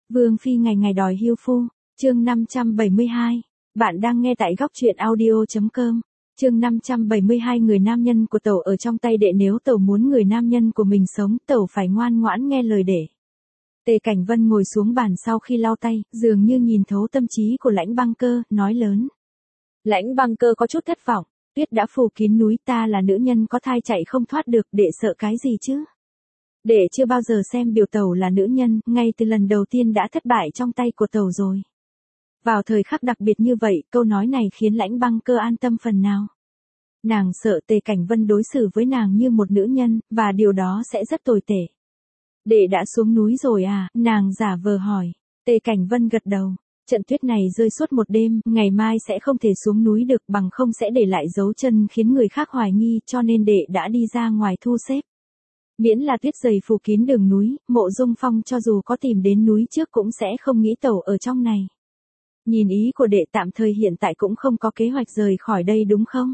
Vương phi ngày ngày đòi hiêu phu, chương 572. Bạn đang nghe tại góc truyện audio.com. Chương 572 người nam nhân của Tẩu ở trong tay đệ, nếu Tẩu muốn người nam nhân của mình sống, Tẩu phải ngoan ngoãn nghe lời đệ. Tề Cảnh Vân ngồi xuống bàn sau khi lau tay, dường như nhìn thấu tâm trí của Lãnh Băng Cơ, nói lớn. Lãnh Băng Cơ có chút thất vọng, tuyết đã phủ kín núi, ta là nữ nhân có thai chạy không thoát được, đệ sợ cái gì chứ? Đệ chưa bao giờ xem biểu Tẩu là nữ nhân, ngay từ lần đầu tiên đã thất bại trong tay của Tẩu rồi. Vào thời khắc đặc biệt như vậy, câu nói này khiến Lãnh Băng Cơ an tâm phần nào. Nàng sợ Tề Cảnh Vân đối xử với nàng như một nữ nhân, và điều đó sẽ rất tồi tệ. Đệ đã xuống núi rồi à? Nàng giả vờ hỏi. Tề Cảnh Vân gật đầu. Trận tuyết này rơi suốt một đêm, ngày mai sẽ không thể xuống núi được, bằng không sẽ để lại dấu chân khiến người khác hoài nghi, cho nên đệ đã đi ra ngoài thu xếp. Miễn là tuyết dày phủ kín đường núi, Mộ Dung Phong cho dù có tìm đến núi trước cũng sẽ không nghĩ Tẩu ở trong này. Nhìn ý của đệ, tạm thời hiện tại cũng không có kế hoạch rời khỏi đây đúng không?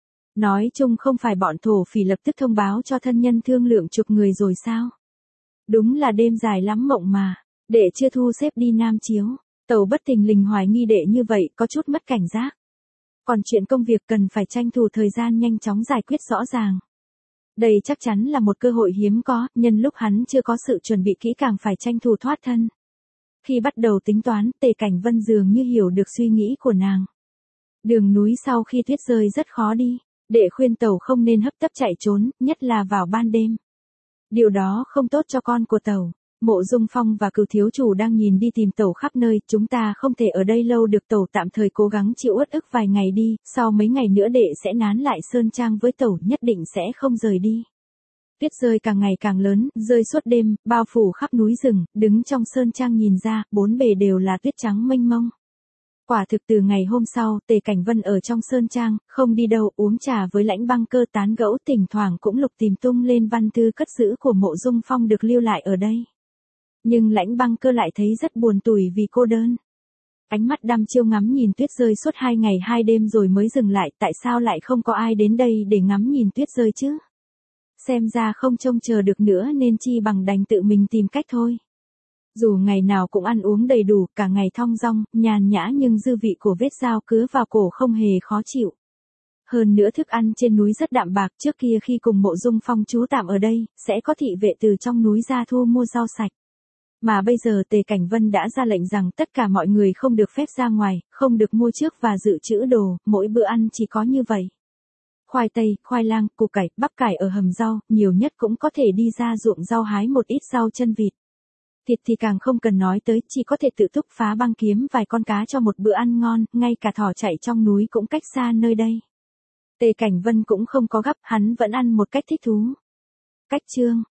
Nói chung không phải bọn thổ phỉ lập tức thông báo cho thân nhân thương lượng chục người rồi sao? Đúng là đêm dài lắm mộng mà, đệ chưa thu xếp đi Nam Chiếu. Tẩu bất thình lình hoài nghi đệ như vậy, có chút mất cảnh giác. Còn chuyện công việc cần phải tranh thủ thời gian nhanh chóng giải quyết rõ ràng. Đây chắc chắn là một cơ hội hiếm có, nhân lúc hắn chưa có sự chuẩn bị kỹ càng phải tranh thủ thoát thân. Khi bắt đầu tính toán, Tề Cảnh Vân dường như hiểu được suy nghĩ của nàng. Đường núi sau khi tuyết rơi rất khó đi, đệ khuyên Tẩu không nên hấp tấp chạy trốn, nhất là vào ban đêm. Điều đó không tốt cho con của Tẩu. Mộ Dung Phong và Cửu thiếu chủ đang nhìn đi tìm Tẩu khắp nơi, chúng ta không thể ở đây lâu được, Tẩu tạm thời cố gắng chịu uất ức vài ngày đi, sau mấy ngày nữa đệ sẽ nán lại Sơn Trang với Tẩu, nhất định sẽ không rời đi. Tuyết rơi càng ngày càng lớn, rơi suốt đêm, bao phủ khắp núi rừng, đứng trong Sơn Trang nhìn ra, bốn bề đều là tuyết trắng mênh mông. Quả thực từ ngày hôm sau, Tề Cảnh Vân ở trong Sơn Trang, không đi đâu, uống trà với Lãnh Băng Cơ tán gẫu, thỉnh thoảng cũng lục tìm tung lên văn thư cất giữ của Mộ Dung Phong được lưu lại ở đây. Nhưng Lãnh Băng Cơ lại thấy rất buồn tủi vì cô đơn. Ánh mắt đăm chiêu ngắm nhìn tuyết rơi suốt 2 ngày 2 đêm rồi mới dừng lại, tại sao lại không có ai đến đây để ngắm nhìn tuyết rơi chứ? Xem ra không trông chờ được nữa nên chi bằng đành tự mình tìm cách thôi. Dù ngày nào cũng ăn uống đầy đủ, cả ngày thong dong, nhàn nhã, nhưng dư vị của vết dao cứa vào cổ không hề khó chịu. Hơn nữa thức ăn trên núi rất đạm bạc, trước kia khi cùng Mộ Dung Phong trú tạm ở đây, sẽ có thị vệ từ trong núi ra thu mua rau sạch. Mà bây giờ Tề Cảnh Vân đã ra lệnh rằng tất cả mọi người không được phép ra ngoài, không được mua trước và dự trữ đồ, mỗi bữa ăn chỉ có như vậy. Khoai tây, khoai lang, củ cải, bắp cải ở hầm rau, nhiều nhất cũng có thể đi ra ruộng rau hái một ít rau chân vịt. Thịt thì càng không cần nói tới, chỉ có thể tự túc phá băng kiếm vài con cá cho một bữa ăn ngon, ngay cả thỏ chạy trong núi cũng cách xa nơi đây. Tề Cảnh Vân cũng không có gấp, hắn vẫn ăn một cách thích thú. Cách chương